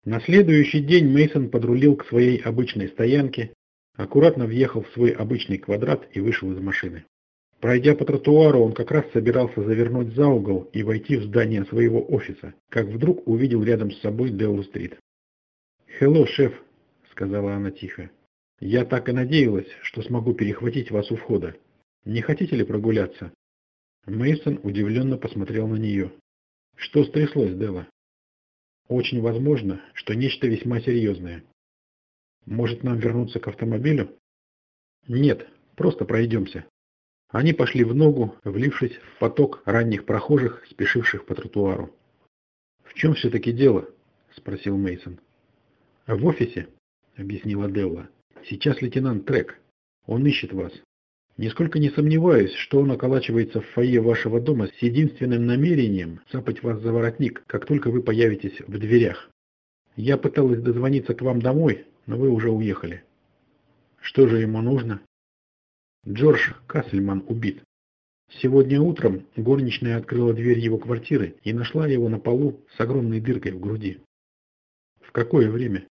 На следующий день Мейсон подрулил к своей обычной стоянке, аккуратно въехал в свой обычный квадрат и вышел из машины. Пройдя по тротуару, он как раз собирался завернуть за угол и войти в здание своего офиса, как вдруг увидел рядом с собой Деллу-стрит. «Хелло, шеф», — сказала она тихо. «Я так и надеялась, что смогу перехватить вас у входа. Не хотите ли прогуляться?» Мейсон удивленно посмотрел на нее. «Что стряслось, Делла?» «Очень возможно, что нечто весьма серьезное. Может, нам вернуться к автомобилю?» «Нет, просто пройдемся». Они пошли в ногу, влившись в поток ранних прохожих, спешивших по тротуару. «В чем все-таки дело?» – спросил Мейсон. «В офисе», – объяснила Делла. «Сейчас лейтенант Трек. Он ищет вас. Нисколько не сомневаюсь, что он околачивается в фойе вашего дома с единственным намерением цапать вас за воротник, как только вы появитесь в дверях. Я пыталась дозвониться к вам домой, но вы уже уехали». «Что же ему нужно?» «Джордж Кассельман убит. Сегодня утром горничная открыла дверь его квартиры и нашла его на полу с огромной дыркой в груди». «В какое время?»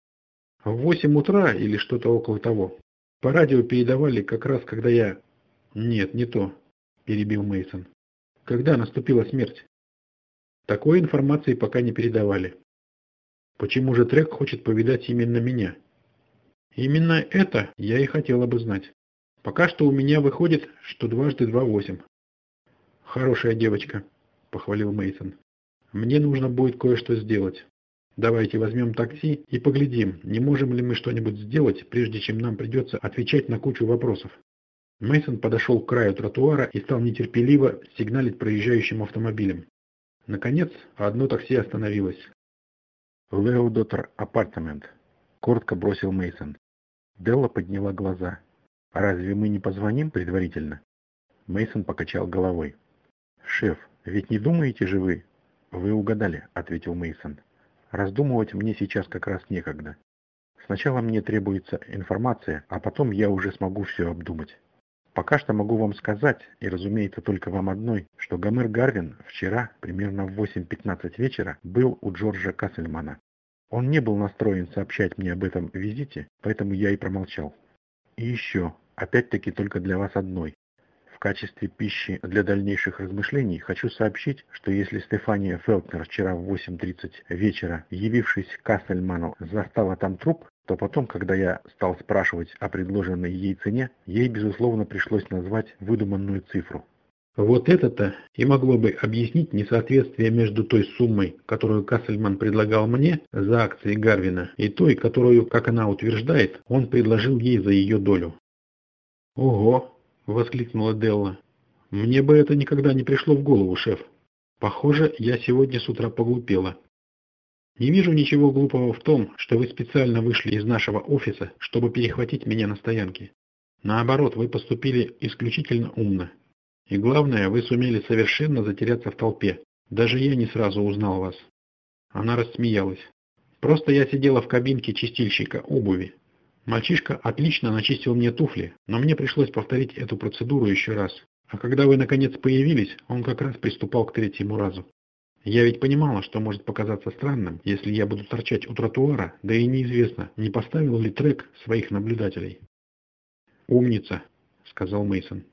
«В 8 утра или что-то около того. По радио передавали как раз, когда я...» «Нет, не то», – перебил Мейсон. «Когда наступила смерть?» «Такой информации пока не передавали». «Почему же Трек хочет повидать именно меня?» «Именно это я и хотела бы знать. Пока что у меня выходит, что 2 × 2 = 8. «Хорошая девочка», – похвалил Мейсон. «Мне нужно будет кое-что сделать. Давайте возьмем такси и поглядим, не можем ли мы что-нибудь сделать, прежде чем нам придется отвечать на кучу вопросов». Мейсон подошел к краю тротуара и стал нетерпеливо сигналить проезжающим автомобилям. Наконец, одно такси остановилось. «Лео Доттер апартамент», – коротко бросил Мейсон. Делла подняла глаза. «А разве мы не позвоним предварительно?» Мейсон покачал головой. «Шеф, ведь не думаете же вы?» «Вы угадали», – ответил Мейсон. «Раздумывать мне сейчас как раз некогда. Сначала мне требуется информация, а потом я уже смогу все обдумать. Пока что могу вам сказать, и разумеется только вам одной, что Гомер Гарвин вчера, примерно в 8:15 вечера, был у Джорджа Кассельмана. Он не был настроен сообщать мне об этом визите, поэтому я и промолчал. И еще, опять-таки только для вас одной. В качестве пищи для дальнейших размышлений хочу сообщить, что если Стефания Фелкнер вчера в 8:30 вечера, явившись к Кассельману, застала там труп, то потом, когда я стал спрашивать о предложенной ей цене, ей, безусловно, пришлось назвать выдуманную цифру. Вот это-то и могло бы объяснить несоответствие между той суммой, которую Кассельман предлагал мне за акции Гарвина, и той, которую, как она утверждает, он предложил ей за ее долю. «Ого!» – воскликнула Делла. «Мне бы это никогда не пришло в голову, шеф. Похоже, я сегодня с утра поглупела. Не вижу ничего глупого в том, что вы специально вышли из нашего офиса, чтобы перехватить меня на стоянке. Наоборот, вы поступили исключительно умно. И главное, вы сумели совершенно затеряться в толпе. Даже я не сразу узнал вас». Она рассмеялась. «Просто я сидела в кабинке чистильщика обуви. Мальчишка отлично начистил мне туфли, но мне пришлось повторить эту процедуру еще раз. А когда вы наконец появились, он как раз приступал к 3-му разу. Я ведь понимала, что может показаться странным, если я буду торчать у тротуара, да и неизвестно, не поставил ли Трек своих наблюдателей». «Умница», — сказал Мейсон.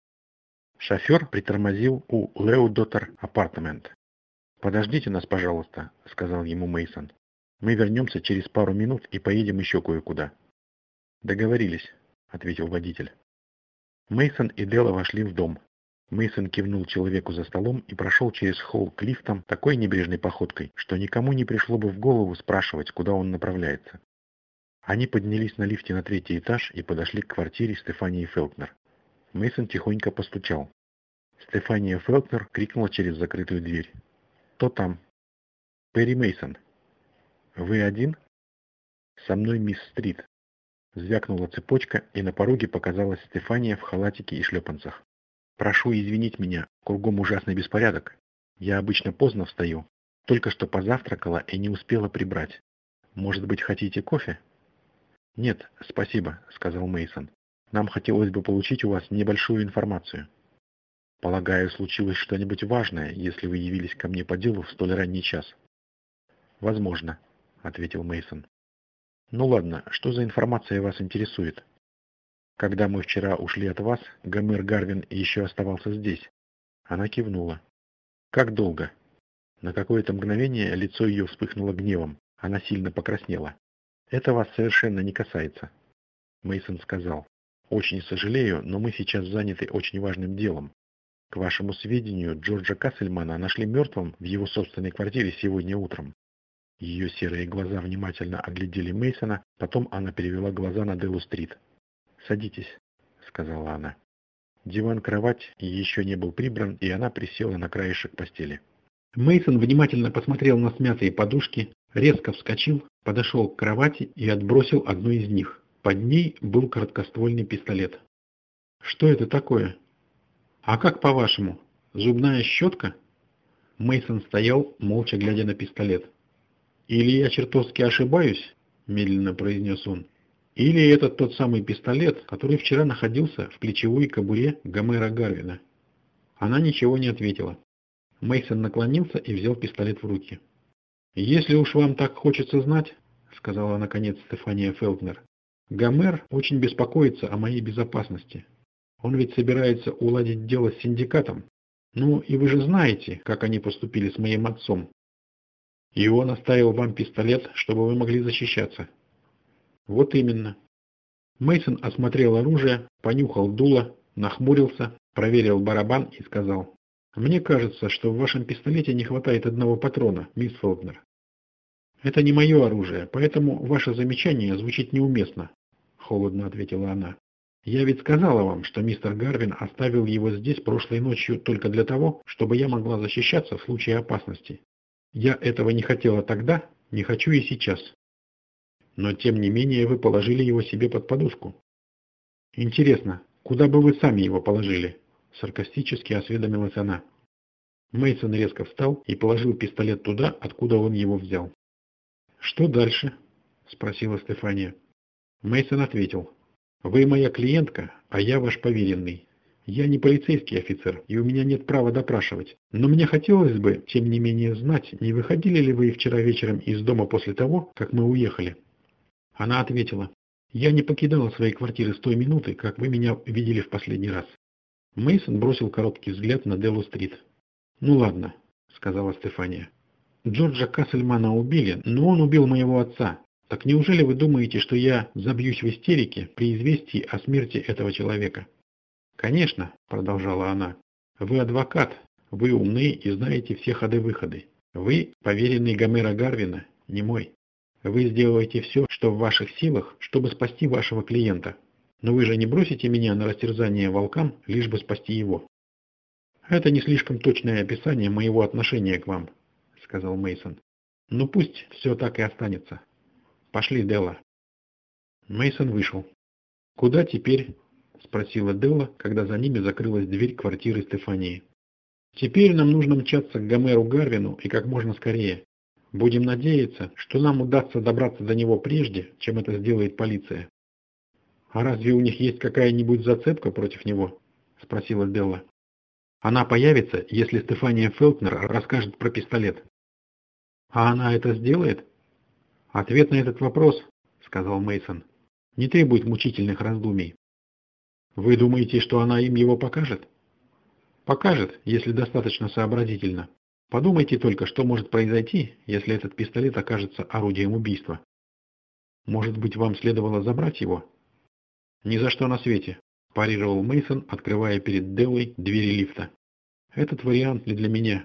Шофер притормозил у Лео Доттер апартамент. «Подождите нас, пожалуйста», — сказал ему Мейсон. «Мы вернемся через пару минут и поедем еще кое-куда». «Договорились», — ответил водитель. Мейсон и Делла вошли в дом. Мейсон кивнул человеку за столом и прошел через холл к лифтам такой небрежной походкой, что никому не пришло бы в голову спрашивать, куда он направляется. Они поднялись на лифте на 3-й этаж и подошли к квартире Стефании Фелкнер. Мейсон тихонько постучал. Стефания Фелкнер крикнула через закрытую дверь. «Кто там?» «Перри Мейсон». «Вы один?» «Со мной мисс Стрит». Звякнула цепочка, и на пороге показалась Стефания в халатике и шлепанцах. «Прошу извинить меня, кругом ужасный беспорядок. Я обычно поздно встаю. Только что позавтракала и не успела прибрать. Может быть, хотите кофе?» «Нет, спасибо», — сказал Мейсон. «Нам хотелось бы получить у вас небольшую информацию». «Полагаю, случилось что-нибудь важное, если вы явились ко мне по делу в столь ранний час?» «Возможно. ответил Мейсон. Ну ладно, что за информация вас интересует? Когда мы вчера ушли от вас, Гомер Гарвин еще оставался здесь. Она кивнула. Как долго? На какое-то мгновение лицо ее вспыхнуло гневом. Она сильно покраснела. Это вас совершенно не касается. Мейсон сказал. Очень сожалею, но мы сейчас заняты очень важным делом. К вашему сведению, Джорджа Кассельмана нашли мертвым в его собственной квартире сегодня утром. Ее серые глаза внимательно оглядели Мейсона, потом она перевела глаза на Деллу-стрит. «Садитесь», — сказала она. Диван-кровать еще не был прибран, и она присела на краешек постели. Мейсон внимательно посмотрел на смятые подушки, резко вскочил, подошел к кровати и отбросил одну из них. Под ней был короткоствольный пистолет. «Что это такое?» «А как по-вашему? Зубная щетка?» Мейсон стоял, молча глядя на пистолет. «Или я чертовски ошибаюсь?» – медленно произнес он. «Или это тот самый пистолет, который вчера находился в плечевой кобуре Гомера Гарвина?» Она ничего не ответила. Мейсон наклонился и взял пистолет в руки. «Если уж вам так хочется знать, — сказала наконец Стефания Фелтнер, — Гомер очень беспокоится о моей безопасности. Он ведь собирается уладить дело с синдикатом. Ну, и вы же знаете, как они поступили с моим отцом. И он оставил вам пистолет, чтобы вы могли защищаться». «Вот именно». Мейсон осмотрел оружие, понюхал дуло, нахмурился, проверил барабан и сказал: «Мне кажется, что в вашем пистолете не хватает одного патрона, мисс Фелтнер. Это не мое оружие, поэтому ваше замечание звучит неуместно», — холодно ответила она. «Я ведь сказала вам, что мистер Гарвин оставил его здесь прошлой ночью только для того, чтобы я могла защищаться в случае опасности. Я этого не хотела тогда, не хочу и сейчас. Но тем не менее вы положили его себе под подушку». «Интересно, куда бы вы сами его положили?» — саркастически осведомилась она. Мейсон резко встал и положил пистолет туда, откуда он его взял. «Что дальше?» — спросила Стефания. Мейсон ответил: «Вы моя клиентка, а я ваш поверенный. Я не полицейский офицер, и у меня нет права допрашивать. Но мне хотелось бы, тем не менее, знать, не выходили ли вы вчера вечером из дома после того, как мы уехали?» Она ответила: «Я не покидала своей квартиры с той минуты, как вы меня видели в последний раз». Мейсон бросил короткий взгляд на Деллу-стрит. «Ну ладно», — сказала Стефания. «Джорджа Кассельмана убили, но он убил моего отца. Так неужели вы думаете, что я забьюсь в истерике при известии о смерти этого человека?» «Конечно», — продолжала она, — «вы адвокат, вы умны и знаете все ходы-выходы. Вы поверенный Гомера Гарвина, не мой. Вы сделаете все, что в ваших силах, чтобы спасти вашего клиента. Но вы же не бросите меня на растерзание волкам, лишь бы спасти его». «Это не слишком точное описание моего отношения к вам», — сказал Мейсон. «Ну пусть все так и останется. Пошли, Делла». Мейсон вышел. «Куда теперь?» — спросила Делла, когда за ними закрылась дверь квартиры Стефании. «Теперь нам нужно мчаться к Гомеру Гарвину и как можно скорее. Будем надеяться, что нам удастся добраться до него прежде, чем это сделает полиция». «А разве у них есть какая-нибудь зацепка против него?» — спросила Делла. «Она появится, если Стефания Фелтнер расскажет про пистолет». «А она это сделает?» «Ответ на этот вопрос, — сказал Мейсон, — не требует мучительных раздумий». «Вы думаете, что она им его покажет?» «Покажет, если достаточно сообразительно. Подумайте только, что может произойти, если этот пистолет окажется орудием убийства. Может быть, вам следовало забрать его?» «Ни за что на свете», – парировал Мейсон, открывая перед Деллой двери лифта. «Этот вариант не для меня».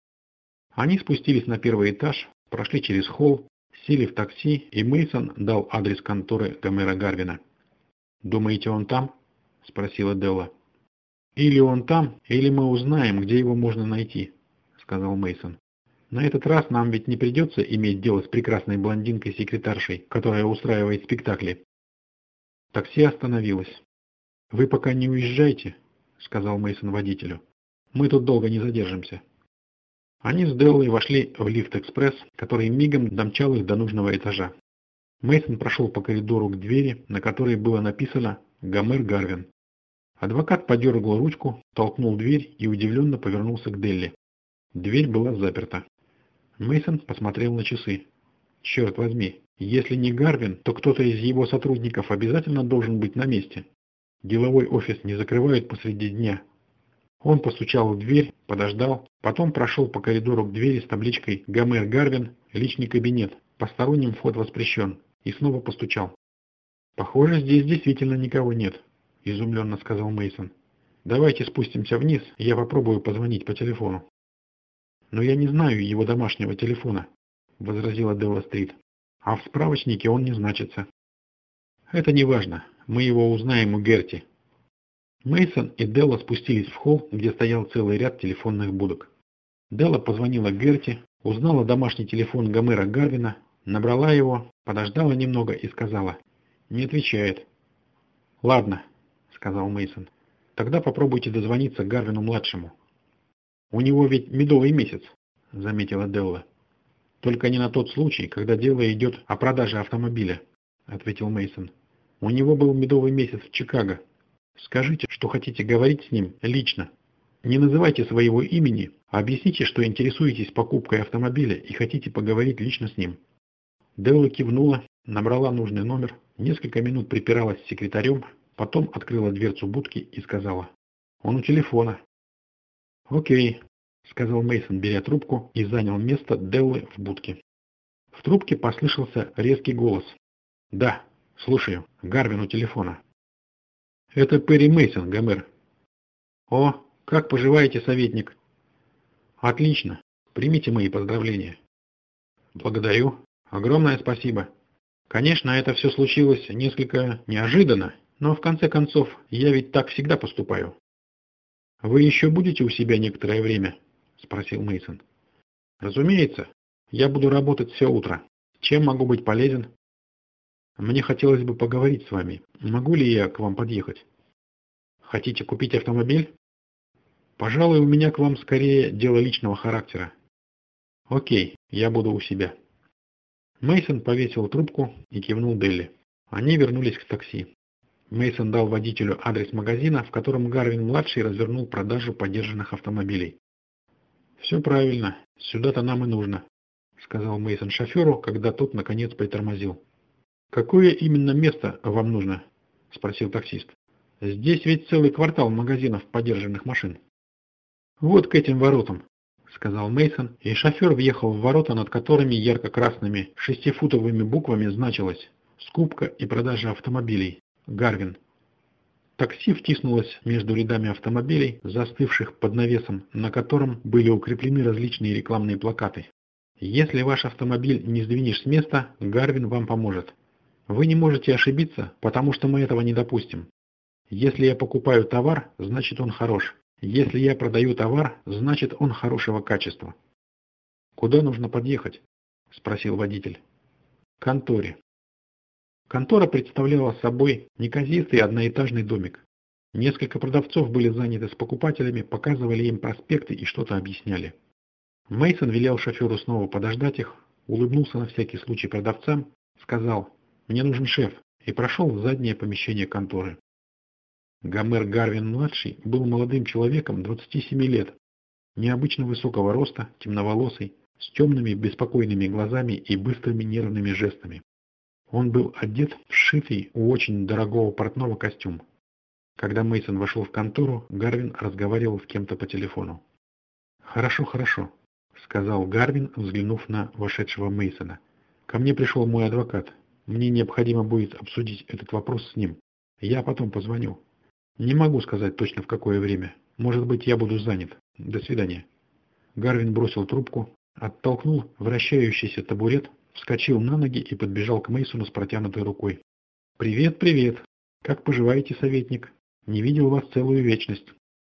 Они спустились на первый этаж, прошли через холл, сели в такси, и Мейсон дал адрес конторы Гомера Гарвина. «Думаете, он там?» – спросила Делла. «Или он там, или мы узнаем, где его можно найти», – сказал Мейсон. «На этот раз нам ведь не придется иметь дело с прекрасной блондинкой-секретаршей, которая устраивает спектакли». Такси остановилось. «Вы пока не уезжайте», — сказал Мейсон водителю. «Мы тут долго не задержимся». Они с Деллой вошли в лифт-экспресс, который мигом домчал их до нужного этажа. Мейсон прошел по коридору к двери, на которой было написано «Гомер Гарвин». Адвокат подергал ручку, толкнул дверь и удивленно повернулся к Делле. Дверь была заперта. Мейсон посмотрел на часы. Черт возьми, если не Гарвин, то кто-то из его сотрудников обязательно должен быть на месте. Деловой офис не закрывают посреди дня. Он постучал в дверь, подождал, потом прошел по коридору к двери с табличкой «Гомер Гарвин, личный кабинет, посторонним вход воспрещен», и снова постучал. «Похоже, здесь действительно никого нет», – изумленно сказал Мейсон. «Давайте спустимся вниз, я попробую позвонить по телефону». «Но я не знаю его домашнего телефона», – возразила Делла Стрит. «А в справочнике он не значится». «Это не важно, мы его узнаем у Герти». Мейсон и Делла спустились в холл, где стоял целый ряд телефонных будок. Делла позвонила Герти, узнала домашний телефон Гомера Гарвина, набрала его, подождала немного и сказала: «Не отвечает». «Ладно», — сказал Мейсон. «Тогда попробуйте дозвониться Гарвину-младшему». «У него ведь медовый месяц», — заметила Делла. «Только не на тот случай, когда дело идет о продаже автомобиля», — ответил Мейсон. «У него был медовый месяц в Чикаго. Скажите, что хотите говорить с ним лично. Не называйте своего имени, а объясните, что интересуетесь покупкой автомобиля и хотите поговорить лично с ним». Делла кивнула, набрала нужный номер, несколько минут припиралась с секретарем, потом открыла дверцу будки и сказала: «Он у телефона». «Окей», — сказал Мейсон, беря трубку, и занял место Деллы в будке. В трубке послышался резкий голос. «Да, слушаю, Гарвин у телефона». «Это Перри Мейсон, Гомер». «О, как поживаете, советник?» «Отлично. Примите мои поздравления». «Благодарю. Огромное спасибо. Конечно, это все случилось несколько неожиданно, но в конце концов, я ведь так всегда поступаю». «Вы еще будете у себя некоторое время?» – спросил Мейсон. «Разумеется. Я буду работать все утро. Чем могу быть полезен?» «Мне хотелось бы поговорить с вами. Могу ли я к вам подъехать?» «Хотите купить автомобиль?» «Пожалуй, у меня к вам скорее дело личного характера». «Окей, я буду у себя». Мейсон повесил трубку и кивнул Делли. Они вернулись к такси. Мейсон дал водителю адрес магазина, в котором Гарвин-младший развернул продажу подержанных автомобилей. «Все правильно, сюда-то нам и нужно», — сказал Мейсон шоферу, когда тот наконец притормозил. «Какое именно место вам нужно?» — спросил таксист. «Здесь ведь целый квартал магазинов подержанных машин». «Вот к этим воротам», — сказал Мейсон, и шофер въехал в ворота, над которыми ярко-красными 6-футовыми буквами значилось «Скупка и продажа автомобилей. Гарвин». Такси втиснулось между рядами автомобилей, застывших под навесом, на котором были укреплены различные рекламные плакаты. «Если ваш автомобиль не сдвинешь с места, Гарвин вам поможет. Вы не можете ошибиться, потому что мы этого не допустим. Если я покупаю товар, значит он хорош. Если я продаю товар, значит он хорошего качества». «Куда нужно подъехать?» – спросил водитель. «К конторе». Контора представляла собой неказистый одноэтажный домик. Несколько продавцов были заняты с покупателями, показывали им проспекты и что-то объясняли. Мейсон велел шоферу снова подождать их, улыбнулся на всякий случай продавцам, сказал: «Мне нужен шеф», и прошел в заднее помещение конторы. Гомер Гарвин-младший был молодым человеком 27 лет, необычно высокого роста, темноволосый, с темными беспокойными глазами и быстрыми нервными жестами. Он был одет в сшитый у очень дорогого портного костюм. Когда Мейсон вошел в контору, Гарвин разговаривал с кем-то по телефону. «Хорошо, хорошо», — сказал Гарвин, взглянув на вошедшего Мейсона. «Ко мне пришел мой адвокат. Мне необходимо будет обсудить этот вопрос с ним. Я потом позвоню. Не могу сказать точно в какое время. Может быть, я буду занят. До свидания». Гарвин бросил трубку, оттолкнул вращающийся табурет, вскочил на ноги и подбежал к Мейсону с протянутой рукой. «Привет, привет! Как поживаете, советник? Не видел вас целую вечность».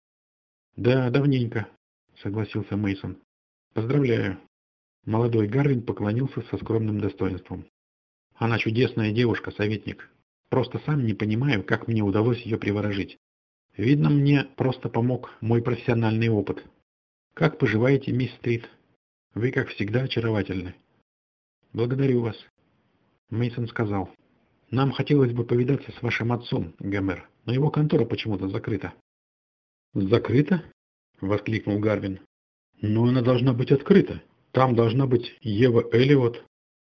«Да, давненько», — согласился Мейсон. «Поздравляю». Молодой Гарвин поклонился со скромным достоинством. «Она чудесная девушка, советник. Просто сам не понимаю, как мне удалось ее приворожить. Видно, мне просто помог мой профессиональный опыт. Как поживаете, мисс Стрит? Вы, как всегда, очаровательны». «Благодарю вас». Мейсон сказал: «Нам хотелось бы повидаться с вашим отцом, Гомер, но его контора почему-то закрыта». «Закрыта?» — воскликнул Гарвин. «Но она должна быть открыта. Там должна быть Ева Эллиот».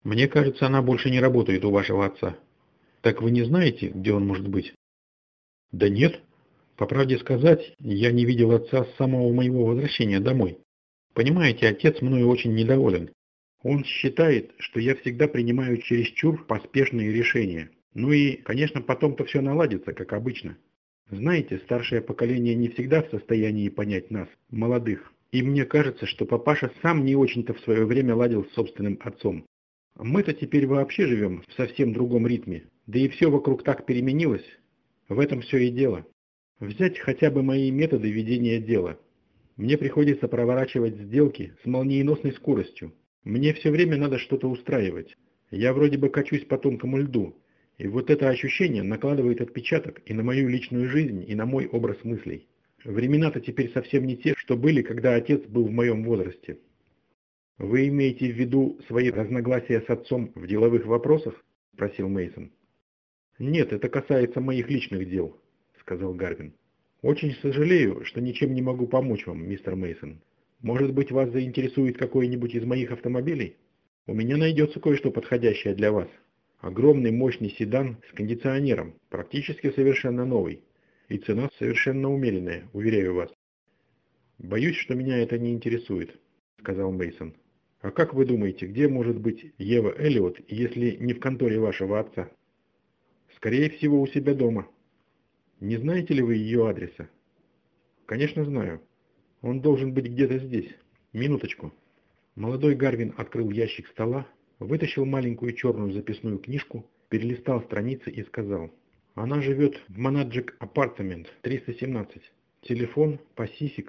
Мне кажется, она больше не работает у вашего отца. Так вы не знаете, где он может быть? Да нет. По правде сказать, я не видел отца с самого моего возвращения домой. Понимаете, отец мною очень недоволен. Он считает, что я всегда принимаю чересчур поспешные решения. Ну и, конечно, потом-то все наладится, как обычно. Знаете, старшее поколение не всегда в состоянии понять нас, молодых. И мне кажется, что папаша сам не очень-то в свое время ладил с собственным отцом. Мы-то теперь вообще живем в совсем другом ритме. Да и все вокруг так переменилось. В этом все и дело. Взять хотя бы мои методы ведения дела. Мне приходится проворачивать сделки с молниеносной скоростью. Мне все время надо что-то устраивать. Я вроде бы качусь по тонкому льду. И вот это ощущение накладывает отпечаток и на мою личную жизнь, и на мой образ мыслей. Времена-то теперь совсем не те, что были, когда отец был в моем возрасте. Вы имеете в виду свои разногласия с отцом в деловых вопросах? Спросил Мейсон. Нет, это касается моих личных дел, сказал Гарвин. Очень сожалею, что ничем не могу помочь вам, мистер Мейсон. Может быть, вас заинтересует какой-нибудь из моих автомобилей? У меня найдется кое-что подходящее для вас. Огромный мощный седан с кондиционером, практически совершенно новый. И цена совершенно умеренная, уверяю вас. Боюсь, что меня это не интересует, сказал Мейсон. А как вы думаете, где может быть Ева Эллиот, если не в конторе вашего отца? Скорее всего, у себя дома. Не знаете ли вы ее адреса? Конечно, знаю. Он должен быть где-то здесь. Минуточку. Молодой Гарвин открыл ящик стола, вытащил маленькую черную записную книжку, перелистал страницы и сказал. Она живет в Монаджик Апартамент 317. Телефон Pacific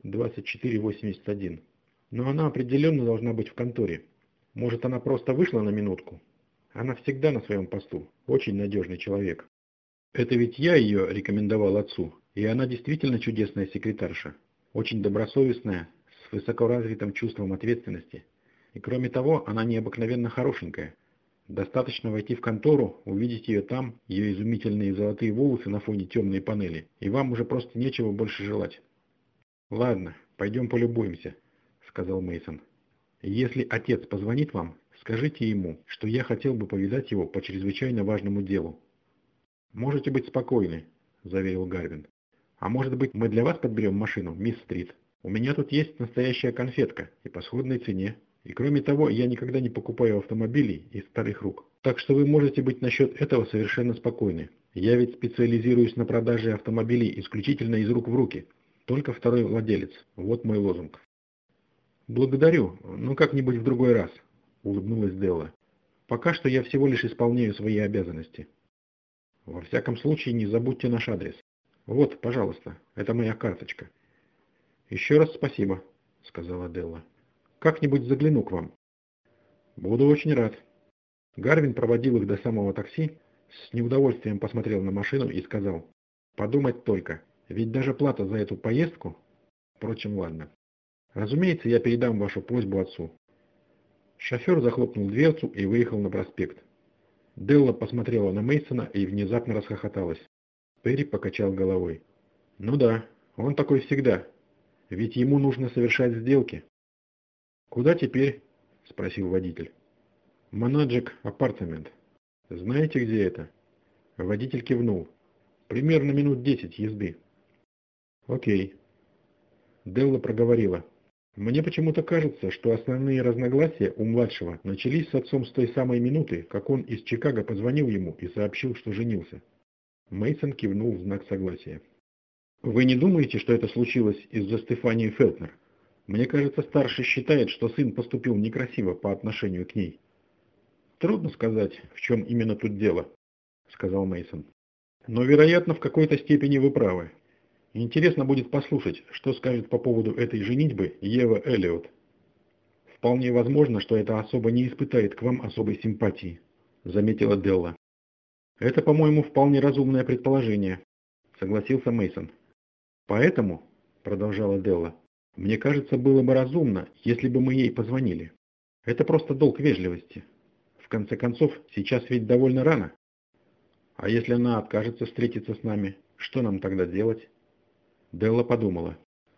7-24-81. Но она определенно должна быть в конторе. Может, она просто вышла на минутку? Она всегда на своем посту. Очень надежный человек. Это ведь я ее рекомендовал отцу, и она действительно чудесная секретарша. Очень добросовестная, с высокоразвитым чувством ответственности. И кроме того, она необыкновенно хорошенькая. Достаточно войти в контору, увидеть ее там, ее изумительные золотые волосы на фоне темной панели, и вам уже просто нечего больше желать. Ладно, пойдем полюбуемся, сказал Мейсон. Если отец позвонит вам, скажите ему, что я хотел бы повидать его по чрезвычайно важному делу. Можете быть спокойны, заверил Гарвин. А может быть, мы для вас подберем машину, мисс Стрит? У меня тут есть настоящая конфетка и по сходной цене. И кроме того, я никогда не покупаю автомобилей из старых рук. Так что вы можете быть насчет этого совершенно спокойны. Я ведь специализируюсь на продаже автомобилей исключительно из рук в руки. Только второй владелец. Вот мой лозунг. Благодарю, но как-нибудь в другой раз, улыбнулась Делла. Пока что я всего лишь исполняю свои обязанности. Во всяком случае, не забудьте наш адрес. Вот, пожалуйста, это моя карточка. Еще раз спасибо, сказала Делла. Как-нибудь загляну к вам. Буду очень рад. Гарвин проводил их до самого такси, с неудовольствием посмотрел на машину и сказал. Подумать только, ведь даже плата за эту поездку... Впрочем, ладно. Разумеется, я передам вашу просьбу отцу. Шофер захлопнул дверцу и выехал на проспект. Делла посмотрела на Мейсона и внезапно расхохоталась. Перри покачал головой. Ну да, он такой всегда. Ведь ему нужно совершать сделки. Куда теперь? Спросил водитель. Монаджик Апартамент. Знаете, где это? Водитель кивнул. Примерно минут 10 езды. Окей. Делла проговорила. Мне почему-то кажется, что основные разногласия у младшего начались с отцом с той самой минуты, как он из Чикаго позвонил ему и сообщил, что женился. Мейсон кивнул в знак согласия. Вы не думаете, что это случилось из-за Стефании Фелтнер? Мне кажется, старший считает, что сын поступил некрасиво по отношению к ней. Трудно сказать, в чем именно тут дело, сказал Мейсон. Но, вероятно, в какой-то степени вы правы. Интересно будет послушать, что скажет по поводу этой женитьбы Ева Эллиот. Вполне возможно, что эта особа не испытает к вам особой симпатии, заметила Делла. Это, по-моему, вполне разумное предположение, согласился Мейсон. Поэтому, продолжала Делла, мне кажется, было бы разумно, если бы мы ей позвонили. Это просто долг вежливости. В конце концов, сейчас ведь довольно рано. А если она откажется встретиться с нами, что нам тогда делать? Делла подумала.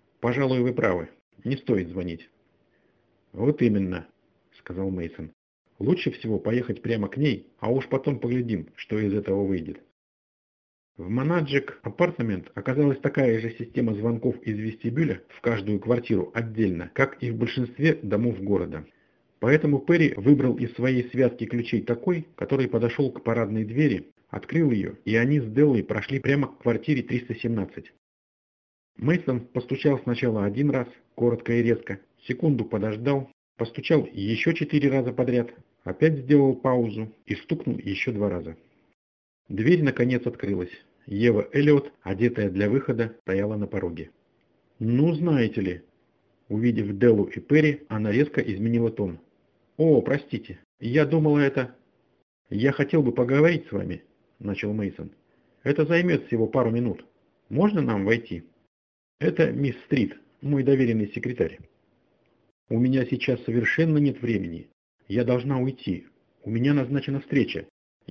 Пожалуй, вы правы. Не стоит звонить. Вот именно, сказал Мейсон. Лучше всего поехать прямо к ней, а уж потом поглядим, что из этого выйдет. В Monagic Apartment оказалась такая же система звонков из вестибюля в каждую квартиру отдельно, как и в большинстве домов города. Поэтому Перри выбрал из своей связки ключей такой, который подошел к парадной двери, открыл ее, и они с Деллой прошли прямо к квартире 317. Мейсон постучал сначала один раз, коротко и резко, секунду подождал, постучал еще 4 раза подряд, опять сделал паузу и стукнул еще 2 раза. Дверь наконец открылась. Ева Эллиот, одетая для выхода, стояла на пороге. «Ну, знаете ли...» Увидев Деллу и Перри, она резко изменила тон. «О, простите, я думала это...» «Я хотел бы поговорить с вами», — начал Мейсон. «Это займет всего пару минут. Можно нам войти?» «Это мисс Стрит, мой доверенный секретарь». «У меня сейчас совершенно нет времени. Я должна уйти. У меня назначена встреча.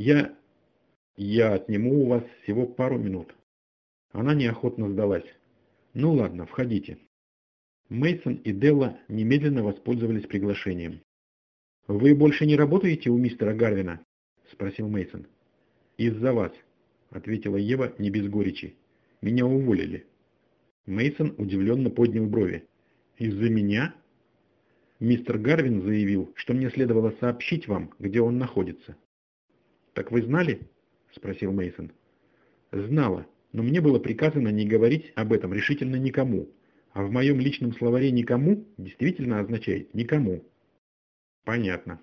Я отниму у вас всего пару минут». Она неохотно сдалась. «Ну ладно, входите». Мейсон и Делла немедленно воспользовались приглашением. «Вы больше не работаете у мистера Гарвина?» – спросил Мейсон. «Из-за вас», – ответила Ева не без горечи. «Меня уволили». Мейсон удивленно поднял брови. «Из-за меня?» «Мистер Гарвин заявил, что мне следовало сообщить вам, где он находится». «Так вы знали?» – спросил Мейсон. «Знала, но мне было приказано не говорить об этом решительно никому, а в моем личном словаре «никому» действительно означает «никому». «Понятно.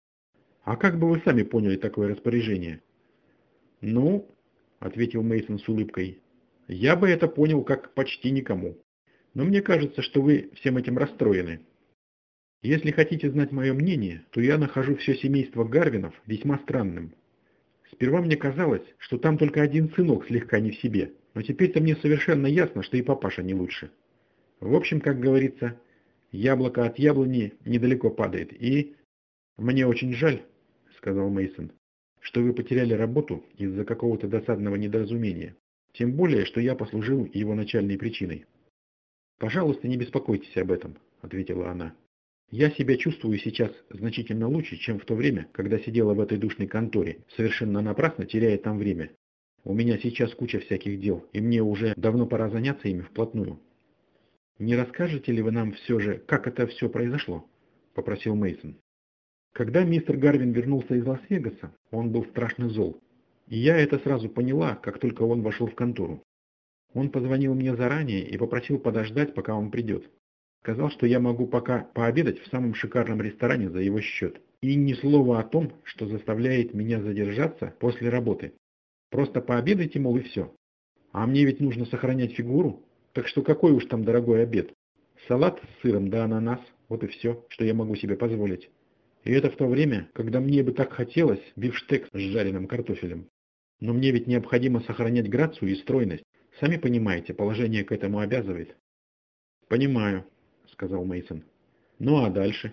А как бы вы сами поняли такое распоряжение?» «Ну, — ответил Мейсон с улыбкой, — я бы это понял как почти никому. Но мне кажется, что вы всем этим расстроены. Если хотите знать мое мнение, то я нахожу все семейство Гарвинов весьма странным. Сперва мне казалось, что там только один сынок слегка не в себе, но теперь-то мне совершенно ясно, что и папаша не лучше. В общем, как говорится, яблоко от яблони недалеко падает, и... Мне очень жаль, — сказал Мейсон, — что вы потеряли работу из-за какого-то досадного недоразумения. Тем более, что я послужил его начальной причиной. «Пожалуйста, не беспокойтесь об этом», — ответила она. «Я себя чувствую сейчас значительно лучше, чем в то время, когда сидела в этой душной конторе, совершенно напрасно теряя там время. У меня сейчас куча всяких дел, и мне уже давно пора заняться ими вплотную». «Не расскажете ли вы нам все же, как это все произошло?» — попросил Мейсон. «Когда мистер Гарвин вернулся из Лас-Вегаса, он был страшно зол. И я это сразу поняла, как только он вошел в контору. Он позвонил мне заранее и попросил подождать, пока он придет. Сказал, что я могу пока пообедать в самом шикарном ресторане за его счет. И ни слова о том, что заставляет меня задержаться после работы. Просто пообедайте, мол, и все. А мне ведь нужно сохранять фигуру, так что какой уж там дорогой обед. Салат с сыром да ананас, вот и все, что я могу себе позволить. И это в то время, когда мне бы так хотелось бифштекс с жареным картофелем. Но мне ведь необходимо сохранять грацию и стройность. Сами понимаете, положение к этому обязывает». «Понимаю», — сказал Мейсон. «Ну а дальше?»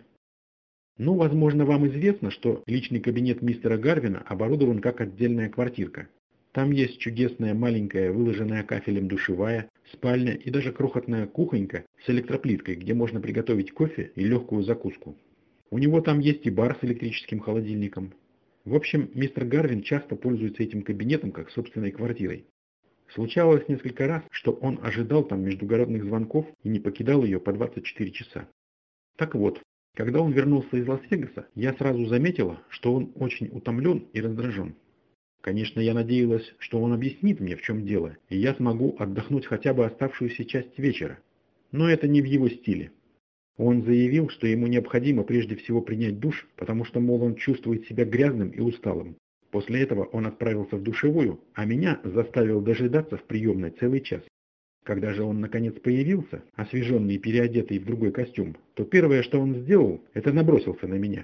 «Ну, возможно, вам известно, что личный кабинет мистера Гарвина оборудован как отдельная квартирка. Там есть чудесная маленькая, выложенная кафелем душевая, спальня и даже крохотная кухонька с электроплиткой, где можно приготовить кофе и легкую закуску. У него там есть и бар с электрическим холодильником. В общем, мистер Гарвин часто пользуется этим кабинетом как собственной квартирой. Случалось несколько раз, что он ожидал там междугородных звонков и не покидал ее по 24 часа. Так вот, когда он вернулся из Лас-Вегаса, я сразу заметила, что он очень утомлен и раздражен. Конечно, я надеялась, что он объяснит мне, в чем дело, и я смогу отдохнуть хотя бы оставшуюся часть вечера. Но это не в его стиле. Он заявил, что ему необходимо прежде всего принять душ, потому что, мол, он чувствует себя грязным и усталым. После этого он отправился в душевую, а меня заставил дожидаться в приемной целый час. Когда же он наконец появился, освеженный и переодетый в другой костюм, то первое, что он сделал, это набросился на меня.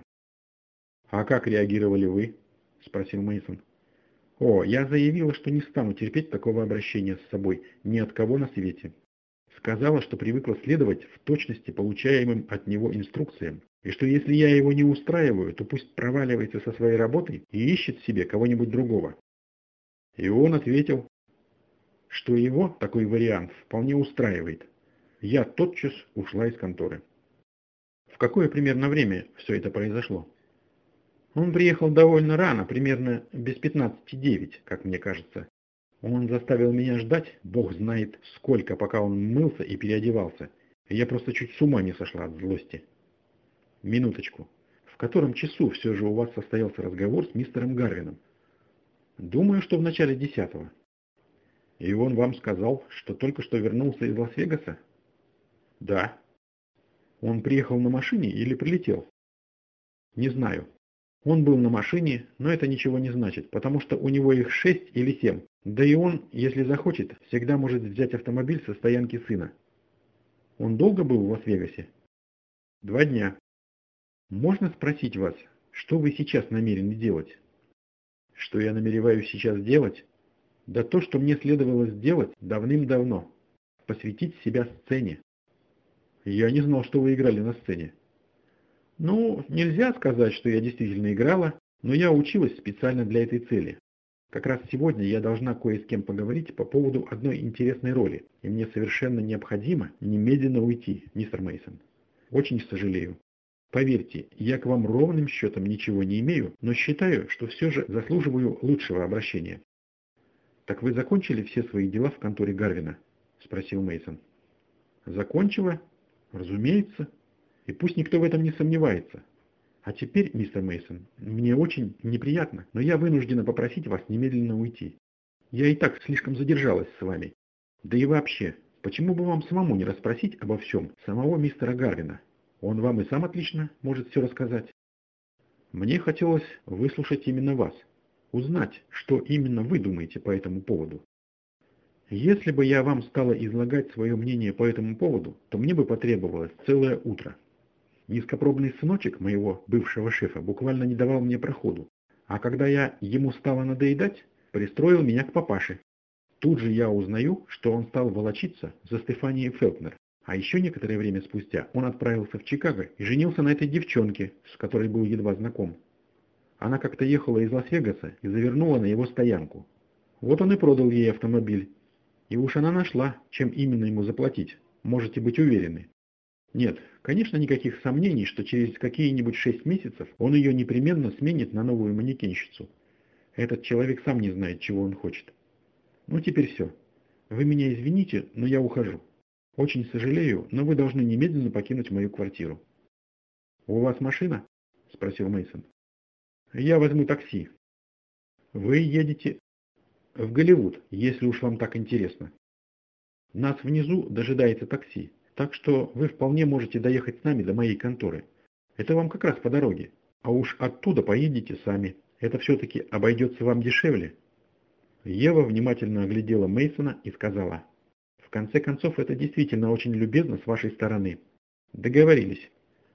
«А как реагировали вы?» – спросил Мейсон. «О, я заявила, что не стану терпеть такого обращения с собой ни от кого на свете. Сказала, что привыкла следовать в точности получаемым от него инструкциям, и что если я его не устраиваю, то пусть проваливается со своей работой и ищет себе кого-нибудь другого». И он ответил, что его такой вариант вполне устраивает. Я тотчас ушла из конторы. В какое примерно время все это произошло? Он приехал довольно рано, примерно без 15:09, как мне кажется. Он заставил меня ждать, бог знает сколько, пока он мылся и переодевался. Я просто чуть с ума не сошла от злости. Минуточку. В котором часу все же у вас состоялся разговор с мистером Гарвином? Думаю, что в начале 10-го. И он вам сказал, что только что вернулся из Лас-Вегаса? Да. Он приехал на машине или прилетел? Не знаю. Он был на машине, но это ничего не значит, потому что у него их 6 или 7. Да и он, если захочет, всегда может взять автомобиль со стоянки сына. Он долго был в Лас-Вегасе? 2 дня. Можно спросить вас, что вы сейчас намерены делать? Что я намереваюсь сейчас делать? Да то, что мне следовало сделать давным-давно. Посвятить себя сцене. Я не знал, что вы играли на сцене. Ну, нельзя сказать, что я действительно играла, но я училась специально для этой цели. Как раз сегодня я должна кое с кем поговорить по поводу одной интересной роли, и мне совершенно необходимо немедленно уйти, мистер Мейсон. Очень сожалею. Поверьте, я к вам ровным счетом ничего не имею, но считаю, что все же заслуживаю лучшего обращения. Так вы закончили все свои дела в конторе Гарвина? Спросил Мейсон. Закончила? Разумеется. И пусть никто в этом не сомневается. А теперь, мистер Мейсон, мне очень неприятно, но я вынуждена попросить вас немедленно уйти. Я и так слишком задержалась с вами. Да и вообще, почему бы вам самому не расспросить обо всем самого мистера Гарвина? Он вам и сам отлично может все рассказать. Мне хотелось выслушать именно вас, узнать, что именно вы думаете по этому поводу. Если бы я вам стала излагать свое мнение по этому поводу, то мне бы потребовалось целое утро. Низкопробный сыночек моего бывшего шефа буквально не давал мне проходу, а когда я ему стала надоедать, пристроил меня к папаше. Тут же я узнаю, что он стал волочиться за Стефанией Фелтнер, а еще некоторое время спустя он отправился в Чикаго и женился на этой девчонке, с которой был едва знаком. Она как-то ехала из Лас-Вегаса и завернула на его стоянку. Вот он и продал ей автомобиль. И уж она нашла, чем именно ему заплатить, можете быть уверены. Нет, конечно, никаких сомнений, что через какие-нибудь 6 месяцев он ее непременно сменит на новую манекенщицу. Этот человек сам не знает, чего он хочет. Ну, теперь все. Вы меня извините, но я ухожу. Очень сожалею, но вы должны немедленно покинуть мою квартиру. У вас машина? Спросил Мейсон. Я возьму такси. Вы едете в Голливуд, если уж вам так интересно. Нас внизу дожидается такси. Так что вы вполне можете доехать с нами до моей конторы. Это вам как раз по дороге. А уж оттуда поедете сами. Это все-таки обойдется вам дешевле. Ева внимательно оглядела Мейсона и сказала: в конце концов, это действительно очень любезно с вашей стороны. Договорились.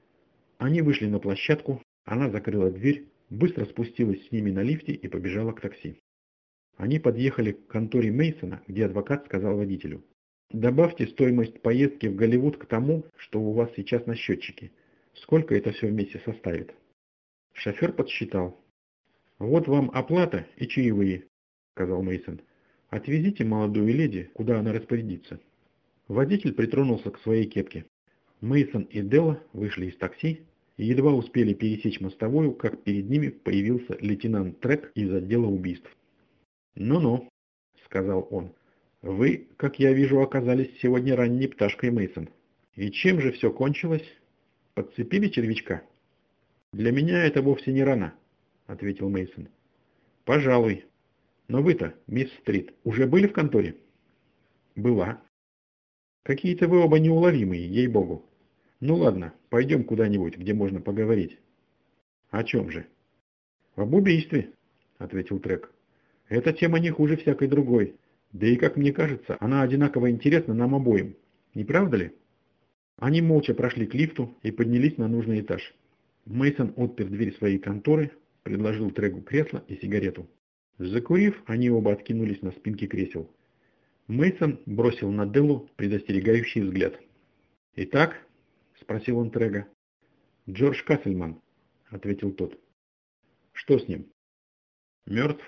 Они вышли на площадку, она закрыла дверь, быстро спустилась с ними на лифте и побежала к такси. Они подъехали к конторе Мейсона, где адвокат сказал водителю: добавьте стоимость поездки в Голливуд к тому, что у вас сейчас на счетчике. Сколько это все вместе составит? Шофер подсчитал. Вот вам оплата и чаевые, сказал Мейсон. Отвезите молодую леди, куда она распорядится. Водитель притронулся к своей кепке. Мейсон и Делла вышли из такси и едва успели пересечь мостовую, как перед ними появился лейтенант Трек из отдела убийств. «Ну-ну», — сказал он. «Вы, как я вижу, оказались сегодня ранней пташкой, Мейсон. И чем же все кончилось? Подцепили червячка?» «Для меня это вовсе не рано», — ответил Мейсон. «Пожалуй. Но вы-то, мисс Стрит, уже были в конторе?» «Была». «Какие-то вы оба неуловимые, ей-богу. Ну ладно, пойдем куда-нибудь, где можно поговорить». «О чем же?» «Об убийстве», — ответил Трек. «Эта тема не хуже всякой другой. Да и, как мне кажется, она одинаково интересна нам обоим. Не правда ли?» Они молча прошли к лифту и поднялись на нужный этаж. Мейсон отпер дверь своей конторы, предложил Трегу кресло и сигарету. Закурив, они оба откинулись на спинки кресел. Мейсон бросил на Деллу предостерегающий взгляд. «Итак?» – спросил он Трега. «Джордж Кассельман», – ответил тот. «Что с ним?» «Мертв».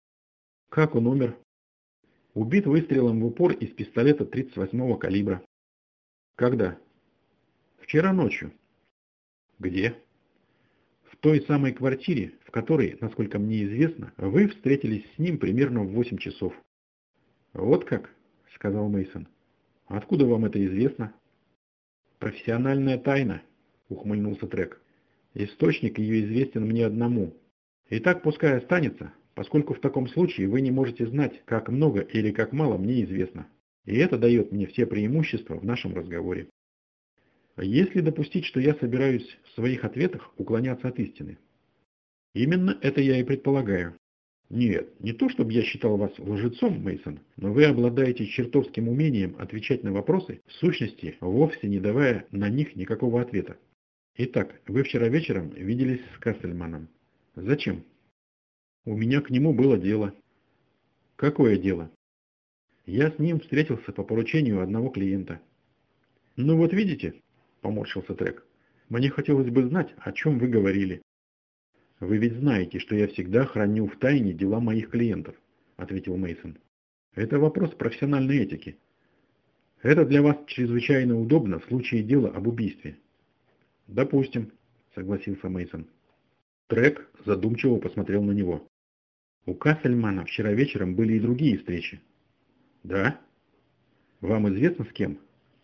«Как он умер?» «Убит выстрелом в упор из пистолета 38-го калибра». «Когда?» «Вчера ночью». «Где?» «В той самой квартире, в которой, насколько мне известно, вы встретились с ним примерно в 8 часов. Вот как, сказал Мейсон. Откуда вам это известно? Профессиональная тайна, ухмыльнулся Трек. Источник ее известен мне одному. Итак, пускай останется, поскольку в таком случае вы не можете знать, как много или как мало мне известно. И это дает мне все преимущества в нашем разговоре. Если допустить, что я собираюсь в своих ответах уклоняться от истины. Именно это я и предполагаю. Нет, не то чтобы я считал вас лжецом, Мейсон, но вы обладаете чертовским умением отвечать на вопросы, в сущности, вовсе не давая на них никакого ответа. Итак, вы вчера вечером виделись с Кассельманом. Зачем? У меня к нему было дело. Какое дело? Я с ним встретился по поручению одного клиента. Ну вот видите, поморщился Трек. Мне хотелось бы знать, о чем вы говорили. Вы ведь знаете, что я всегда храню в тайне дела моих клиентов, ответил Мейсон. Это вопрос профессиональной этики. Это для вас чрезвычайно удобно в случае дела об убийстве. Допустим, согласился Мейсон. Трек задумчиво посмотрел на него. У Кассельмана вчера вечером были и другие встречи. Да? Вам известно с кем?